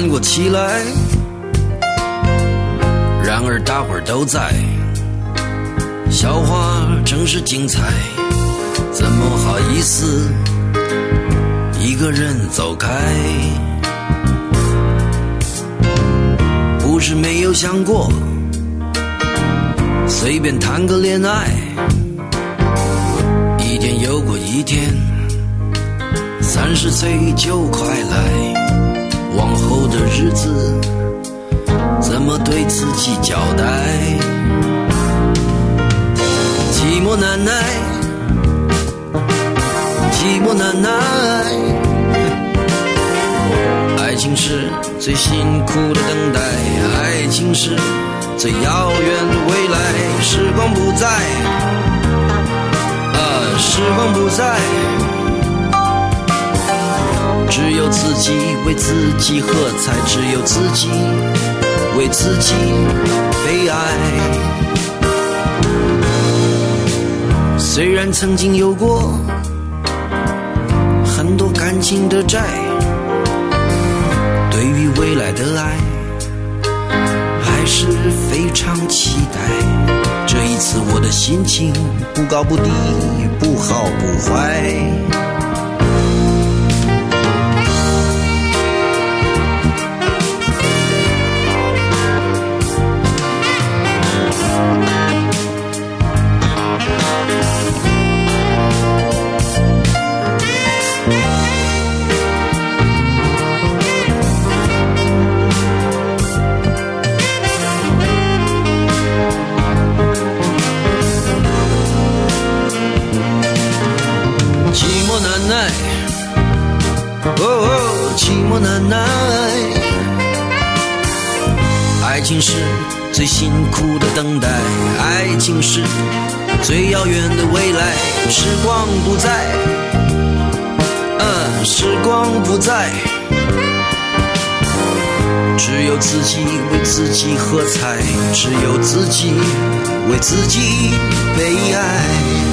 缓过气来，然而大伙儿都在，笑话正是精彩，怎么好意思一个人走开？不是没有想过随便谈个恋爱，一天又过一天，30岁就快来，往后的日子怎么对自己交代？寂寞难耐，寂寞难耐，爱情是最辛苦的等待，爱情是最遥远的未来。时光不在，时光不在，只有自己为自己喝彩，只有自己为自己悲哀。虽然曾经有过很多感情的债，对于未来的爱还是非常期待。这一次我的心情不高不低，不好不坏。寂寞难耐，爱情是最辛苦的等待，爱情是最遥远的未来。时光不在，时光不在，只有自己为自己喝彩，只有自己为自己悲哀。